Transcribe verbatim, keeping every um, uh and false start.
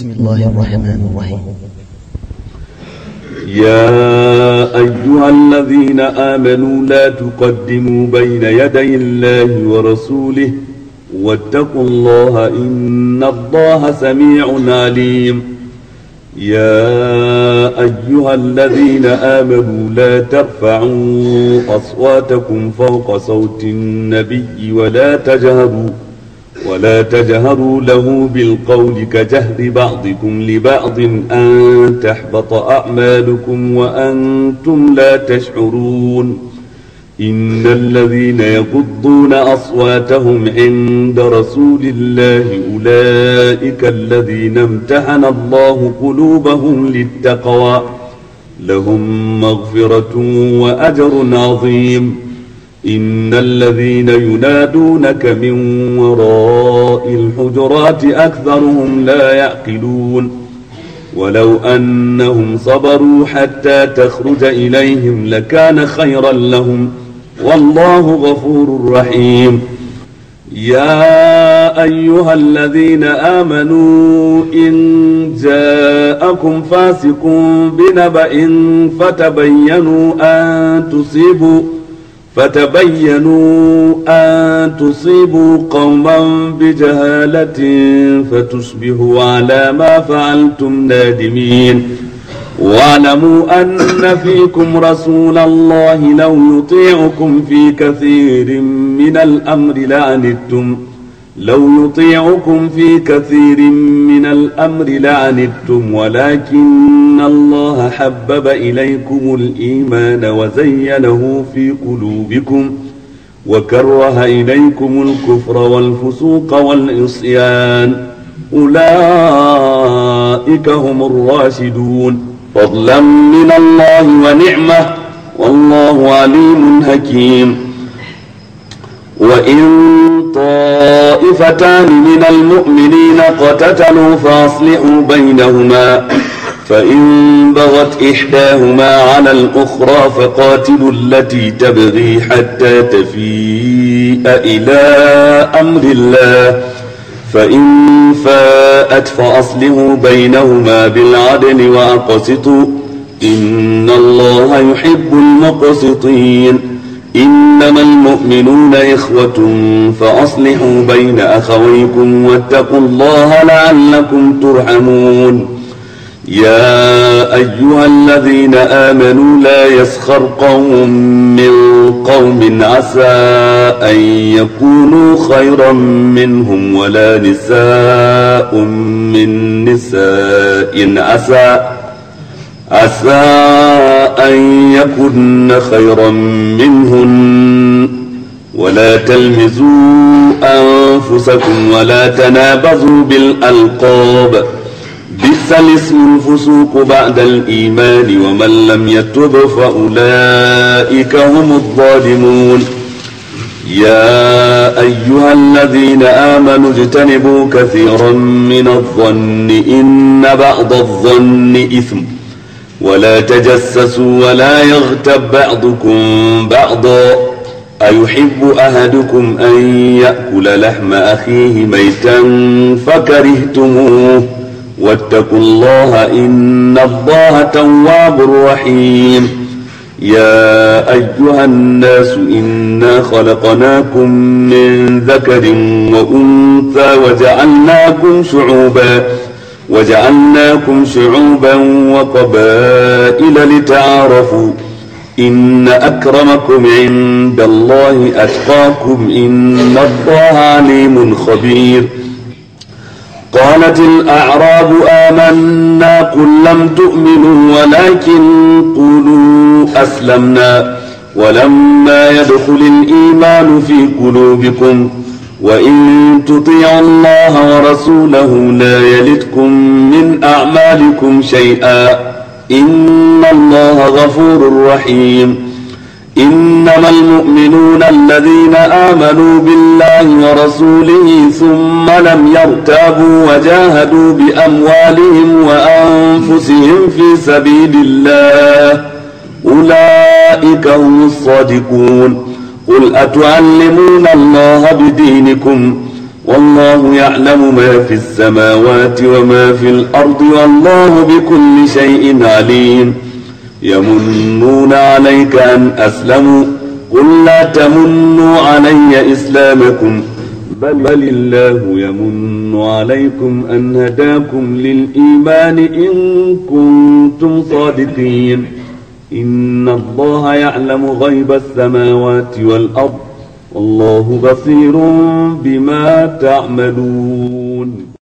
بسم الله الرحمن الرحيم. يا أيها الذين آمنوا لا تقدموا بين يدي الله ورسوله واتقوا الله إن الله سميع عليم. يا أيها الذين آمنوا لا ترفعوا أصواتكم فوق صوت النبي ولا تجهروا ولا تجهروا له بالقول كجهر بعضكم لبعض أن تحبط أعمالكم وأنتم لا تشعرون. إن الذين يغضون أصواتهم عند رسول الله أولئك الذين امتحن الله قلوبهم للتقوى لهم مغفرة وأجر عظيم. إن الذين ينادونك من وراء الحجرات أكثرهم لا يعقلون. ولو أنهم صبروا حتى تخرج إليهم لكان خيرا لهم والله غفور رحيم. يا أيها الذين آمنوا إن جاءكم فاسق بنبأ فتبينوا أن تصيبوا فتبينوا أن تصيبوا قوما بجهالة فتصبحوا على ما فعلتم نادمين. واعلموا أن فيكم رسول الله لو يطيعكم في كثير من الأمر لعنتم لو يطيعكم في كثير من الأمر لعنتم ولكن الله حبب إليكم الإيمان وزينه في قلوبكم وكره إليكم الكفر والفسوق والعصيان أولئك هم الراشدون فضلا من الله ونعمة والله عليم حكيم. وإن طائفتان من المؤمنين اقتتلوا فأصلحوا بينهما فإن بغت إحداهما على الأخرى فقاتلوا التي تبغي حتى تفيء إلى أمر الله فإن فاءت فأصلحوا بينهما بالعدل وأقسطوا إن الله يحب المقسطين. إنما المؤمنون إخوة فأصلحوا بين أخويكم واتقوا الله لعلكم ترحمون. يا أيها الذين آمنوا لا يسخر قوم من قوم عسى أن يكونوا خيرا منهم ولا نساء من نساء عسى عسى أن يكن خيرا منهن ولا تلمزوا أنفسكم ولا تنابزوا بالألقاب بئس الاسم الفسوق بعد الإيمان ومن لم يتب فأولئك هم الظالمون. يا أيها الذين آمنوا اجتنبوا كثيرا من الظن إن بعض الظن إثم ولا تجسسوا ولا يغتب بعضكم بعضا أيحب أحدكم أن يأكل لحم أخيه ميتا فكرهتموه واتقوا الله إن الله تواب رحيم. يا أيها الناس إنا خلقناكم من ذكر وأنثى وجعلناكم شعوبا وجعلناكم شعوبا وقبائل لتعارفوا إن أكرمكم عند الله أتقاكم إن الله عليم خبير. قالت الأعراب آمنا قل لم تؤمنوا ولكن قولوا أسلمنا ولما يدخل الإيمان في قلوبكم وإن تطيعوا الله ورسوله لا يلتكم من أعمالكم شيئا إن الله غفور رحيم. إنما المؤمنون الذين آمنوا بالله ورسوله ثم لم يرتابوا وجاهدوا بأموالهم وأنفسهم في سبيل الله أولئك هم الصادقون. قل أتعلمون الله بدينكم والله يعلم ما في السماوات وما في الأرض والله بكل شيء عليم. يمنون عليك أن أسلموا قل لا تمنوا علي إسلامكم بل, بل الله يمن عليكم أن هداكم للإيمان إن كنتم صادقين. إن الله يعلم غيب السماوات والأرض والله بصير بما تعملون.